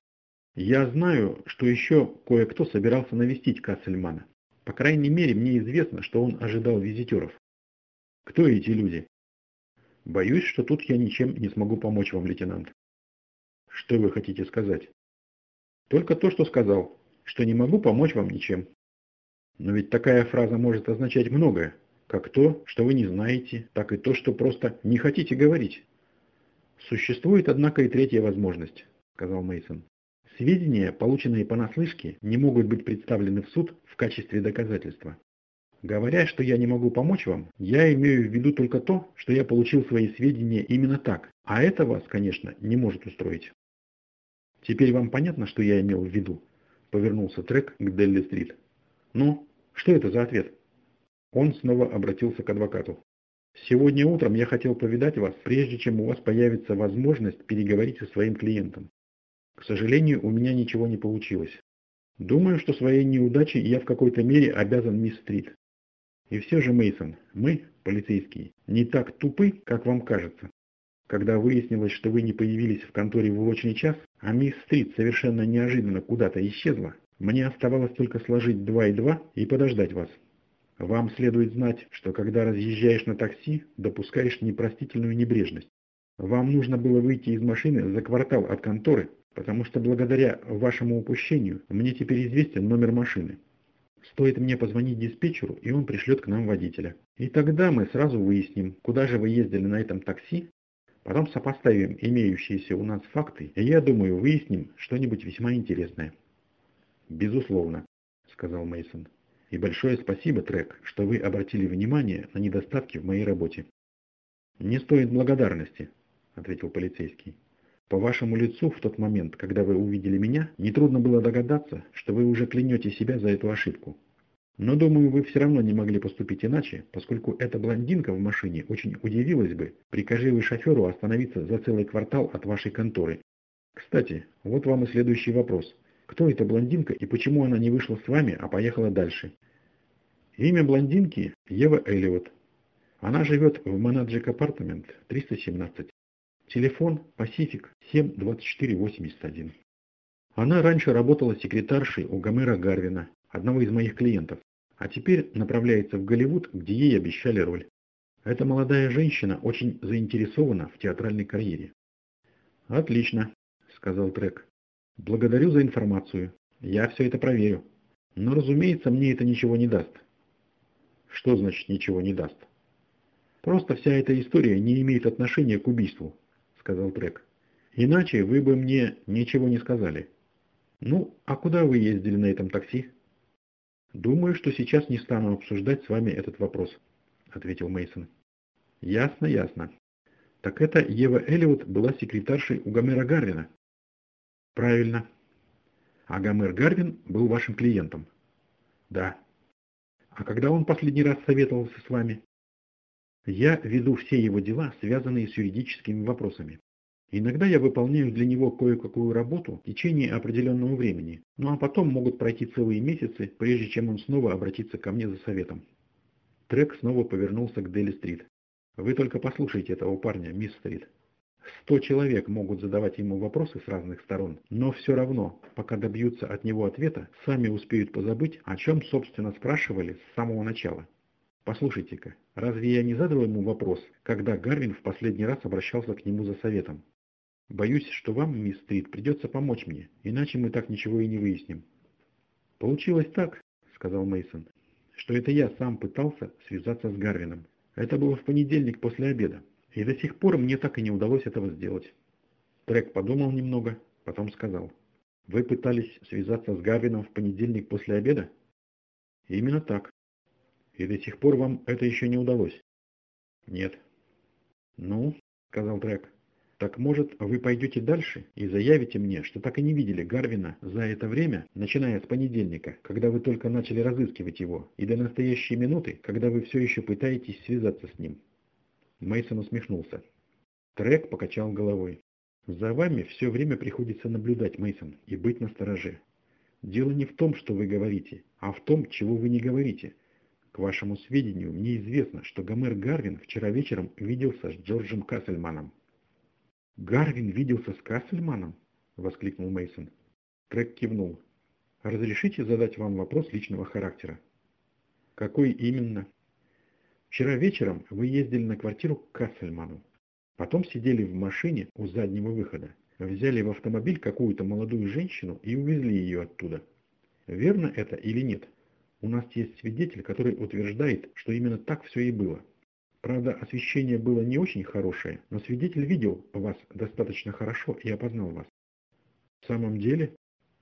Я знаю, что еще кое-кто собирался навестить Кассельмана. По крайней мере, мне известно, что он ожидал визитеров. Кто эти люди? Боюсь, что тут я ничем не смогу помочь вам, лейтенант. Что вы хотите сказать? Только то, что сказал, что не могу помочь вам ничем. Но ведь такая фраза может означать многое, как то, что вы не знаете, так и то, что просто не хотите говорить. Существует, однако, и третья возможность, сказал Мейсон. Сведения, полученные понаслышке, не могут быть представлены в суд в качестве доказательства. Говоря, что я не могу помочь вам, я имею в виду только то, что я получил свои сведения именно так, а это вас, конечно, не может устроить. Теперь вам понятно, что я имел в виду? Повернулся Трек к Делли-стрит. Ну, что это за ответ? Он снова обратился к адвокату. Сегодня утром я хотел повидать вас, прежде чем у вас появится возможность переговорить со своим клиентом. К сожалению, у меня ничего не получилось. Думаю, что своей неудачей я в какой-то мере обязан мисс Стрит. И все же, Мейсон, мы, полицейские, не так тупы, как вам кажется. Когда выяснилось, что вы не появились в конторе в урочный час, а мисс Стрит совершенно неожиданно куда-то исчезла, мне оставалось только сложить 2 и 2 и подождать вас. Вам следует знать, что когда разъезжаешь на такси, допускаешь непростительную небрежность. Вам нужно было выйти из машины за квартал от конторы, потому что благодаря вашему упущению мне теперь известен номер машины. Стоит мне позвонить диспетчеру, и он пришлет к нам водителя. И тогда мы сразу выясним, куда же вы ездили на этом такси, потом сопоставим имеющиеся у нас факты, и я думаю, выясним что-нибудь весьма интересное. Безусловно, сказал Мейсон. И большое спасибо, Трек, что вы обратили внимание на недостатки в моей работе. Не стоит благодарности, ответил полицейский. По вашему лицу в тот момент, когда вы увидели меня, нетрудно было догадаться, что вы уже клянете себя за эту ошибку. Но, думаю, вы все равно не могли поступить иначе, поскольку эта блондинка в машине очень удивилась бы, прикажи вы шоферу остановиться за целый квартал от вашей конторы. Кстати, вот вам и следующий вопрос. Кто эта блондинка и почему она не вышла с вами, а поехала дальше? Имя блондинки Ева Эллиот. Она живет в Монаджик Апартамент 317. Телефон Pacific 72481. Она раньше работала секретаршей у Гомера Гарвина, одного из моих клиентов, а теперь направляется в Голливуд, где ей обещали роль. Эта молодая женщина очень заинтересована в театральной карьере. Отлично, сказал Трек. Благодарю за информацию. Я все это проверю. Но, разумеется, мне это ничего не даст. Что значит ничего не даст? Просто вся эта история не имеет отношения к убийству, сказал Трек. Иначе вы бы мне ничего не сказали. Ну, а куда вы ездили на этом такси? Думаю, что сейчас не стану обсуждать с вами этот вопрос, ответил Мейсон. Ясно, ясно. Так это Ева Эллиот была секретаршей у Гомера Гарвина? Правильно. А Гомер Гарвин был вашим клиентом? Да. А когда он последний раз советовался с вами? Я веду все его дела, связанные с юридическими вопросами. Иногда я выполняю для него кое-какую работу в течение определенного времени, ну а потом могут пройти целые месяцы, прежде чем он снова обратится ко мне за советом. Трек снова повернулся к Дели-стрит. Вы только послушайте этого парня, мисс Стрит. 100 человек могут задавать ему вопросы с разных сторон, но все равно, пока добьются от него ответа, сами успеют позабыть, о чем, собственно, спрашивали с самого начала. Послушайте-ка, разве я не задал ему вопрос, когда Гарвин в последний раз обращался к нему за советом? Боюсь, что вам, мисс Стрит, придется помочь мне, иначе мы так ничего и не выясним. Получилось так, сказал Мейсон, что это я сам пытался связаться с Гарвином. Это было в понедельник после обеда, и до сих пор мне так и не удалось этого сделать. Трек подумал немного, потом сказал. Вы пытались связаться с Гарвином в понедельник после обеда? Именно так. И до сих пор вам это еще не удалось? Нет. Ну, сказал Трек, так может вы пойдете дальше и заявите мне, что так и не видели Гарвина за это время, начиная с понедельника, когда вы только начали разыскивать его, и до настоящей минуты, когда вы все еще пытаетесь связаться с ним. Мейсон усмехнулся. Трек покачал головой. За вами все время приходится наблюдать, Мейсон, и быть настороже. Дело не в том, что вы говорите, а в том, чего вы не говорите. К вашему сведению, мне известно, что Гомер Гарвин вчера вечером виделся с Джорджем Кассельманом. «Гарвин виделся с Кассельманом?» — воскликнул Мейсон. Трек кивнул. «Разрешите задать вам вопрос личного характера?» «Какой именно?» «Вчера вечером вы ездили на квартиру к Кассельману. Потом сидели в машине у заднего выхода, взяли в автомобиль какую-то молодую женщину и увезли ее оттуда. Верно это или нет? У нас есть свидетель, который утверждает, что именно так все и было. Правда, освещение было не очень хорошее, но свидетель видел вас достаточно хорошо и опознал вас. В самом деле,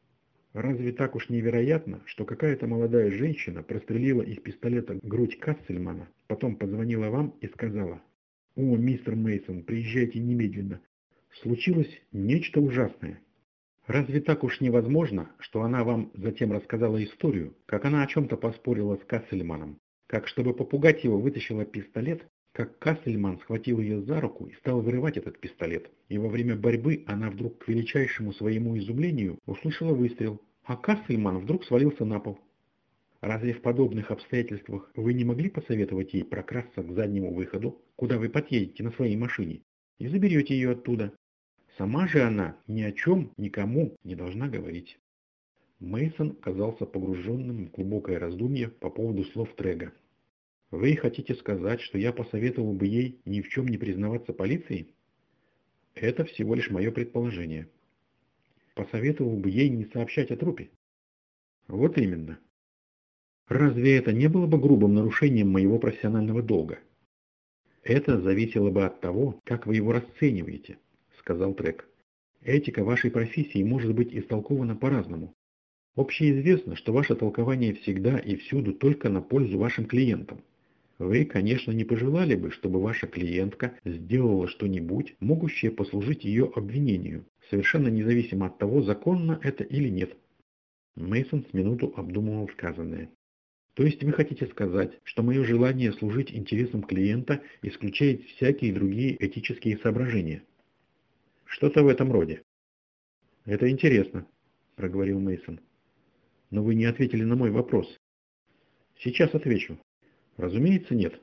разве так уж невероятно, что какая-то молодая женщина прострелила из пистолета грудь Кассельмана, потом позвонила вам и сказала: «О, мистер Мейсон, приезжайте немедленно. Случилось нечто ужасное». Разве так уж невозможно, что она вам затем рассказала историю, как она о чем-то поспорила с Кассельманом, как, чтобы попугать его, вытащила пистолет, как Кассельман схватил ее за руку и стал вырывать этот пистолет, и во время борьбы она вдруг к величайшему своему изумлению услышала выстрел, а Кассельман вдруг свалился на пол. Разве в подобных обстоятельствах вы не могли посоветовать ей прокрасться к заднему выходу, куда вы подъедете на своей машине, и заберете ее оттуда? Сама же она ни о чем никому не должна говорить. Мейсон казался погруженным в глубокое раздумье по поводу слов Трега. «Вы хотите сказать, что я посоветовал бы ей ни в чем не признаваться полиции?» «Это всего лишь мое предположение». «Посоветовал бы ей не сообщать о трупе?» «Вот именно». «Разве это не было бы грубым нарушением моего профессионального долга?» «Это зависело бы от того, как вы его расцениваете», — сказал Трек. «Этика вашей профессии может быть истолкована по-разному. Общеизвестно, что ваше толкование всегда и всюду только на пользу вашим клиентам. Вы, конечно, не пожелали бы, чтобы ваша клиентка сделала что-нибудь, могущее послужить ее обвинению, совершенно независимо от того, законно это или нет». Мейсон с минуту обдумывал сказанное. «То есть вы хотите сказать, что мое желание служить интересам клиента исключает всякие другие этические соображения?» «Что-то в этом роде». «Это интересно», — проговорил Мейсон. «Но вы не ответили на мой вопрос». «Сейчас отвечу». «Разумеется, нет».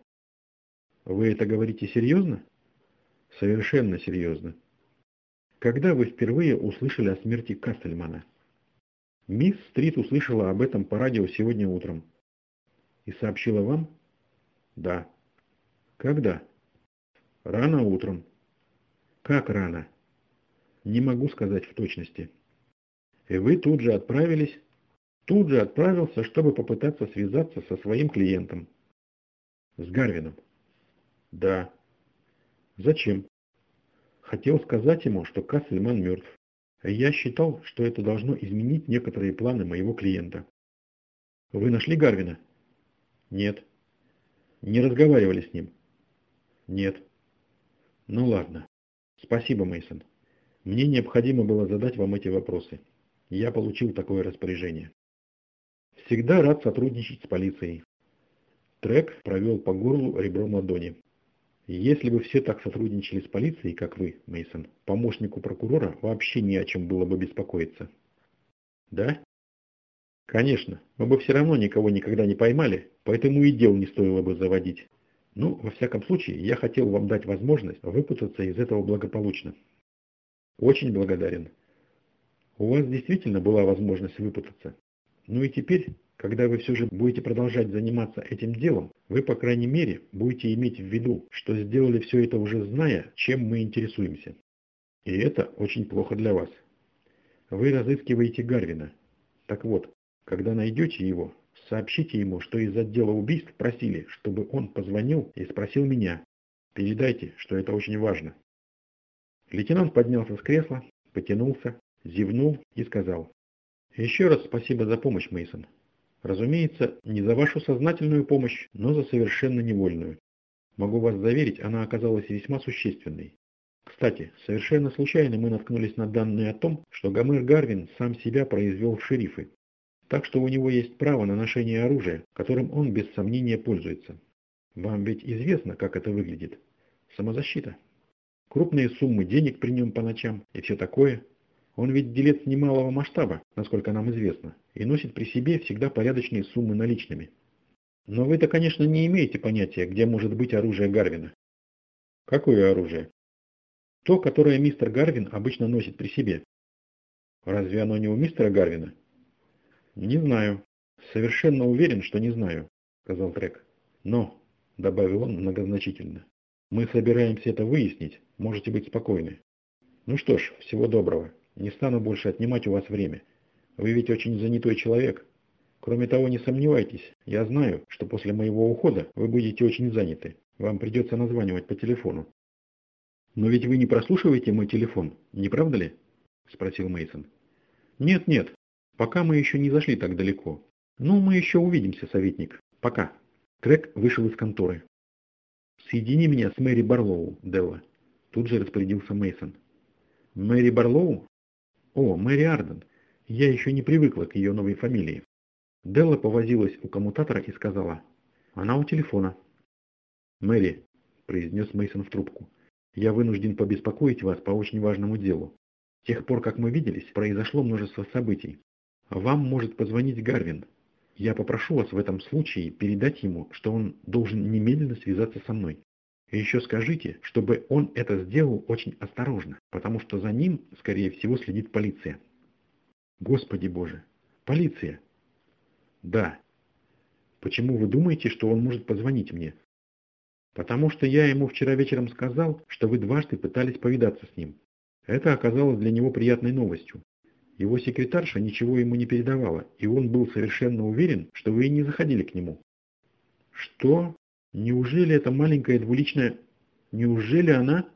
«Вы это говорите серьезно?» «Совершенно серьезно». «Когда вы впервые услышали о смерти Кассельмана?» «Мисс Стрит услышала об этом по радио сегодня утром». «И сообщила вам?» «Да». «Когда?» «Рано утром». «Как рано?» «Не могу сказать в точности». «И вы тут же отправились?» «Тут же отправился, чтобы попытаться связаться со своим клиентом». «С Гарвином?» «Да». «Зачем?» «Хотел сказать ему, что Кассельман мертв. Я считал, что это должно изменить некоторые планы моего клиента». «Вы нашли Гарвина?» «Нет». «Не разговаривали с ним?» «Нет». «Ну ладно. Спасибо, Мейсон. Мне необходимо было задать вам эти вопросы. Я получил такое распоряжение». «Всегда рад сотрудничать с полицией». Трек провел по горлу ребром ладони. Если бы все так сотрудничали с полицией, как вы, Мейсон, помощнику прокурора вообще не о чем было бы беспокоиться. Да? Конечно, мы бы все равно никого никогда не поймали, поэтому и дел не стоило бы заводить. Ну, во всяком случае, я хотел вам дать возможность выпутаться из этого благополучно. Очень благодарен. У вас действительно была возможность выпутаться. Ну и теперь, когда вы все же будете продолжать заниматься этим делом, вы, по крайней мере, будете иметь в виду, что сделали все это уже зная, чем мы интересуемся. И это очень плохо для вас. Вы разыскиваете Гарвина. Так вот, когда найдете его, сообщите ему, что из отдела убийств просили, чтобы он позвонил и спросил меня. Передайте, что это очень важно. Лейтенант поднялся с кресла, потянулся, зевнул и сказал: «Еще раз спасибо за помощь, Мейсон. Разумеется, не за вашу сознательную помощь, но за совершенно невольную. Могу вас заверить, она оказалась весьма существенной. Кстати, совершенно случайно мы наткнулись на данные о том, что Гомер Гарвин сам себя произвел в шерифы. Так что у него есть право на ношение оружия, которым он без сомнения пользуется. Вам ведь известно, как это выглядит? Самозащита. Крупные суммы денег при нем по ночам и все такое. Он ведь делец немалого масштаба, насколько нам известно, и носит при себе всегда порядочные суммы наличными. Но вы-то, конечно, не имеете понятия, где может быть оружие Гарвина. Какое оружие? То, которое мистер Гарвин обычно носит при себе. Разве оно не у мистера Гарвина? Не знаю. Совершенно уверен, что не знаю, сказал Трек. Но, добавил он многозначительно, мы собираемся это выяснить, можете быть спокойны. Ну что ж, всего доброго. Не стану больше отнимать у вас время. Вы ведь очень занятой человек. Кроме того, не сомневайтесь, я знаю, что после моего ухода вы будете очень заняты. Вам придется названивать по телефону. Но ведь вы не прослушиваете мой телефон, не правда ли? Спросил Мейсон. Нет, нет, пока мы еще не зашли так далеко. Ну, мы еще увидимся, советник. Пока. Трек вышел из конторы. Соедини меня с Мэри Барлоу, Делла. Тут же распорядился Мейсон. Мэри Барлоу? О, Мэри Арден. Я еще не привыкла к ее новой фамилии. Делла повозилась у коммутатора и сказала: «Она у телефона». «Мэри», – произнес Мейсон в трубку, – «я вынужден побеспокоить вас по очень важному делу. С тех пор, как мы виделись, произошло множество событий. Вам может позвонить Гарвин. Я попрошу вас в этом случае передать ему, что он должен немедленно связаться со мной. И еще скажите, чтобы он это сделал очень осторожно, потому что за ним, скорее всего, следит полиция». «Господи Боже! Полиция!» «Да. Почему вы думаете, что он может позвонить мне?» «Потому что я ему вчера вечером сказал, что вы дважды пытались повидаться с ним. Это оказалось для него приятной новостью. Его секретарша ничего ему не передавала, и он был совершенно уверен, что вы и не заходили к нему». «Что? Неужели эта маленькая двуличная... Неужели она...»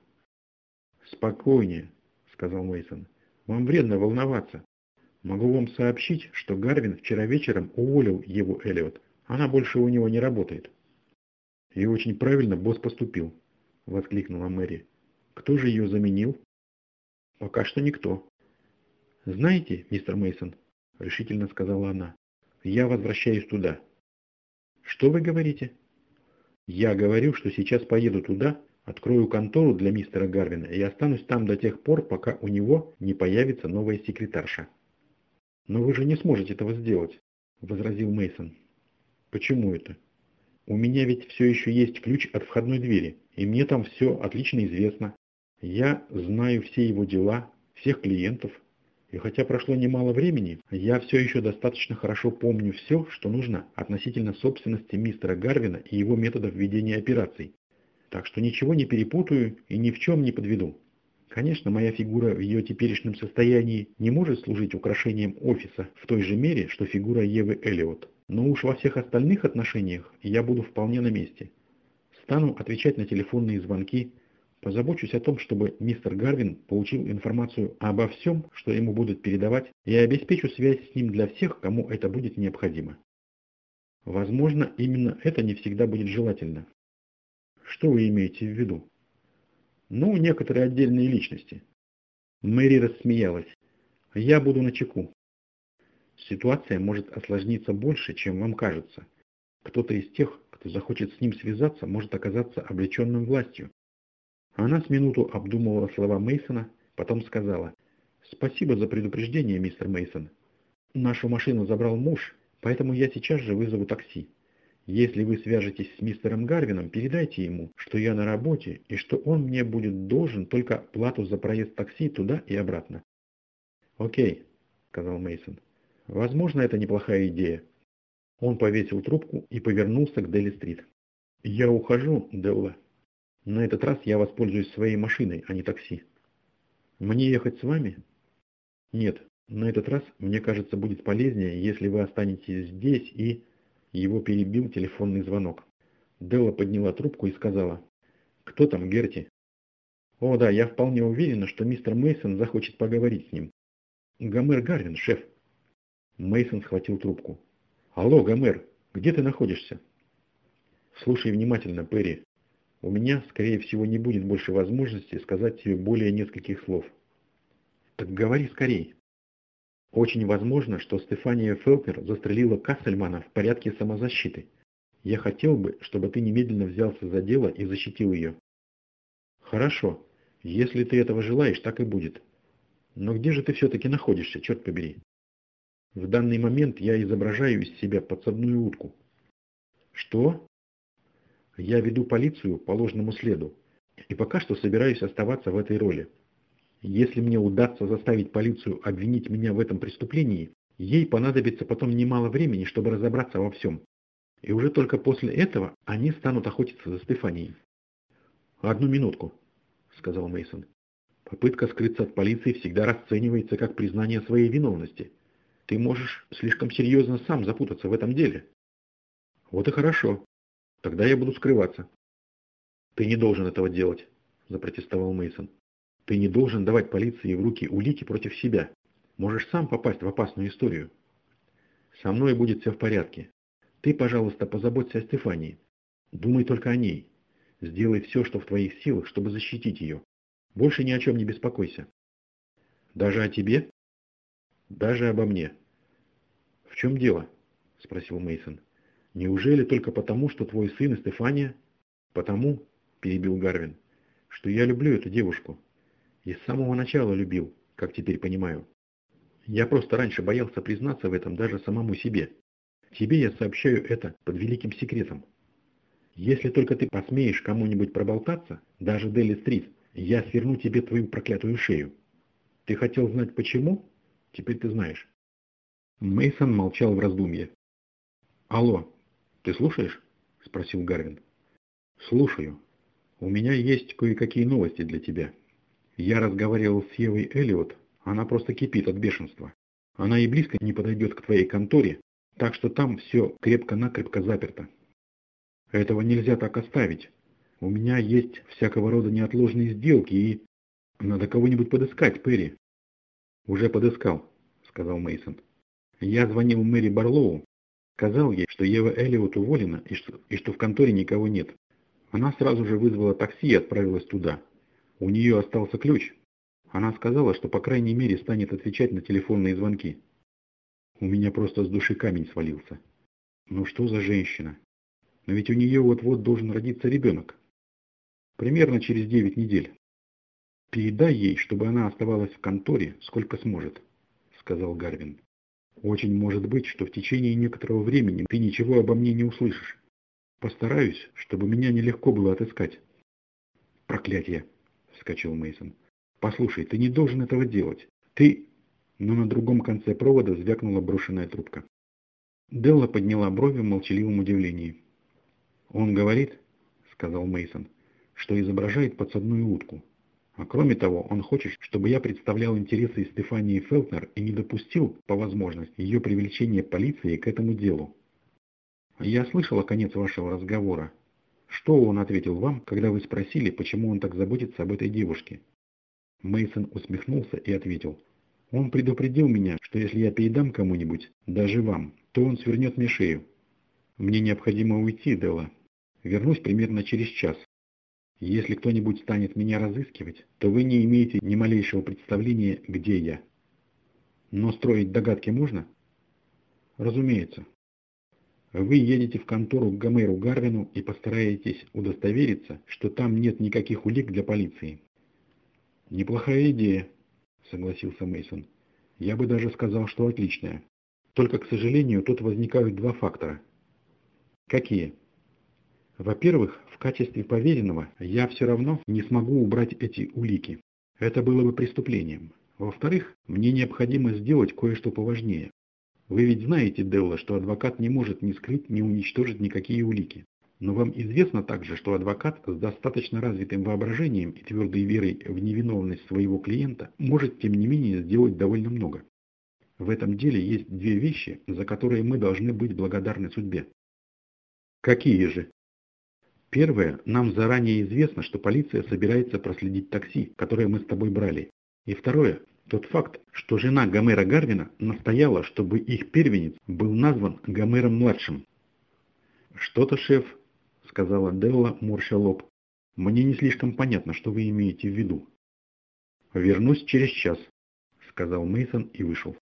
«Спокойнее», — сказал Мейсон. «Вам вредно волноваться. Могу вам сообщить, что Гарвин вчера вечером уволил Еву Эллиот. Она больше у него не работает». «И очень правильно босс поступил», — воскликнула Мэри. «Кто же ее заменил?» «Пока что никто». «Знаете, мистер Мейсон, решительно сказала она, — я возвращаюсь туда». «Что вы говорите?» «Я говорю, что сейчас поеду туда, открою контору для мистера Гарвина и останусь там до тех пор, пока у него не появится новая секретарша». «Но вы же не сможете этого сделать», — возразил Мейсон. «Почему это? У меня ведь все еще есть ключ от входной двери, и мне там все отлично известно. Я знаю все его дела, всех клиентов. И хотя прошло немало времени, я все еще достаточно хорошо помню все, что нужно относительно собственности мистера Гарвина и его методов ведения операций. Так что ничего не перепутаю и ни в чем не подведу. Конечно, моя фигура в ее теперешнем состоянии не может служить украшением офиса в той же мере, что фигура Евы Эллиот. Но уж во всех остальных отношениях я буду вполне на месте. Стану отвечать на телефонные звонки, позабочусь о том, чтобы мистер Гарвин получил информацию обо всем, что ему будут передавать, и обеспечу связь с ним для всех, кому это будет необходимо. Возможно, именно это не всегда будет желательно. Что вы имеете в виду? Ну, некоторые отдельные личности. Мэри рассмеялась. Я буду начеку. Ситуация может осложниться больше, чем вам кажется. Кто-то из тех, кто захочет с ним связаться, может оказаться облеченным властью. Она с минуту обдумывала слова Мейсона, потом сказала: «Спасибо за предупреждение, мистер Мейсон. Нашу машину забрал муж, поэтому я сейчас же вызову такси. Если вы свяжетесь с мистером Гарвином, передайте ему, что я на работе и что он мне будет должен только плату за проезд такси туда и обратно». «Окей», — сказал Мейсон. «Возможно, это неплохая идея». Он повесил трубку и повернулся к Дели-стрит. «Я ухожу, Делла. На этот раз я воспользуюсь своей машиной, а не такси». «Мне ехать с вами?» «Нет, на этот раз, мне кажется, будет полезнее, если вы останетесь здесь и...» Его перебил телефонный звонок. Делла подняла трубку и сказала: «Кто там, Герти?» «О да, я вполне уверена, что мистер Мейсон захочет поговорить с ним». «Гомер Гарвин, шеф». Мейсон схватил трубку. «Алло, Гомер, где ты находишься?» «Слушай внимательно, Перри. У меня, скорее всего, не будет больше возможности сказать тебе более нескольких слов». «Так говори скорей». «Очень возможно, что Стефания Фелкнер застрелила Кассельмана в порядке самозащиты. Я хотел бы, чтобы ты немедленно взялся за дело и защитил ее». «Хорошо. Если ты этого желаешь, так и будет. Но где же ты все-таки находишься, черт побери?» «В данный момент я изображаю из себя подсадную утку». «Что?» «Я веду полицию по ложному следу, и пока что собираюсь оставаться в этой роли. Если мне удастся заставить полицию обвинить меня в этом преступлении, ей понадобится потом немало времени, чтобы разобраться во всем. И уже только после этого они станут охотиться за Стефанией». «Одну минутку», — сказал Мейсон. «Попытка скрыться от полиции всегда расценивается как признание своей виновности. Ты можешь слишком серьезно сам запутаться в этом деле». «Вот и хорошо. Тогда я буду скрываться». «Ты не должен этого делать», — запротестовал Мейсон. «Ты не должен давать полиции в руки улики против себя. Можешь сам попасть в опасную историю». «Со мной будет все в порядке. Ты, пожалуйста, позаботься о Стефании. Думай только о ней. Сделай все, что в твоих силах, чтобы защитить ее. Больше ни о чем не беспокойся». «Даже о тебе?» «Даже обо мне». «В чем дело?» — спросил Мейсон. «Неужели только потому, что твой сын и Стефания?» «Потому», — перебил Гарвин, — «что я люблю эту девушку. И с самого начала любил, как теперь понимаю. Я просто раньше боялся признаться в этом даже самому себе. Тебе я сообщаю это под великим секретом. Если только ты посмеешь кому-нибудь проболтаться, даже Дели-стрит, я сверну тебе твою проклятую шею. Ты хотел знать почему? Теперь ты знаешь». Мейсон молчал в раздумье. «Алло, ты слушаешь?» — спросил Гарвин. «Слушаю. У меня есть кое-какие новости для тебя. Я разговаривал с Евой Эллиот, она просто кипит от бешенства. Она и близко не подойдет к твоей конторе, так что там все крепко-накрепко заперто. Этого нельзя так оставить. У меня есть всякого рода неотложные сделки и... Надо кого-нибудь подыскать, Перри». «Уже подыскал», — сказал Мейсон. «Я звонил Мэри Барлоу, сказал ей, что Ева Эллиот уволена и что в конторе никого нет. Она сразу же вызвала такси и отправилась туда. У нее остался ключ. Она сказала, что по крайней мере станет отвечать на телефонные звонки». У меня просто с души камень свалился. Ну что за женщина? Но ведь у нее вот-вот должен родиться ребенок. Примерно через 9 недель. «Передай ей, чтобы она оставалась в конторе, сколько сможет», — сказал Гарвин. «Очень может быть, что в течение некоторого времени ты ничего обо мне не услышишь. Постараюсь, чтобы меня нелегко было отыскать». «Проклятье!» — вскочил Мейсон. «Послушай, ты не должен этого делать. Ты...» Но на другом конце провода звякнула брошенная трубка. Делла подняла брови в молчаливом удивлении. «Он говорит, — сказал Мейсон, — что изображает подсадную утку. А кроме того, он хочет, чтобы я представлял интересы Стефании Фелкнер и не допустил, по возможности, ее привлечения полицией к этому делу. Я слышала конец вашего разговора. Что он ответил вам, когда вы спросили, почему он так заботится об этой девушке?» Мейсон усмехнулся и ответил: «Он предупредил меня, что если я передам кому-нибудь, даже вам, то он свернет мне шею. Мне необходимо уйти, Делла. Вернусь примерно через час. Если кто-нибудь станет меня разыскивать, то вы не имеете ни малейшего представления, где я. Но строить догадки можно?» «Разумеется». Вы едете в контору к Гомеру Гарвину и постараетесь удостовериться, что там нет никаких улик для полиции. Неплохая идея, согласился Мейсон. Я бы даже сказал, что отличная. Только, к сожалению, тут возникают два фактора. Какие? Во-первых, в качестве поверенного я все равно не смогу убрать эти улики. Это было бы преступлением. Во-вторых, мне необходимо сделать кое-что поважнее. Вы ведь знаете, Делла, что адвокат не может ни скрыть, ни уничтожить никакие улики. Но вам известно также, что адвокат с достаточно развитым воображением и твердой верой в невиновность своего клиента может, тем не менее, сделать довольно много. В этом деле есть две вещи, за которые мы должны быть благодарны судьбе. Какие же? Первое, нам заранее известно, что полиция собирается проследить такси, которое мы с тобой брали. И второе, тот факт, что жена Гомера Гарвина настояла, чтобы их первенец был назван Гомером-младшим. «Что-то, шеф», — сказала Делла, морща лоб, — «мне не слишком понятно, что вы имеете в виду». «Вернусь через час», — сказал Мейсон и вышел.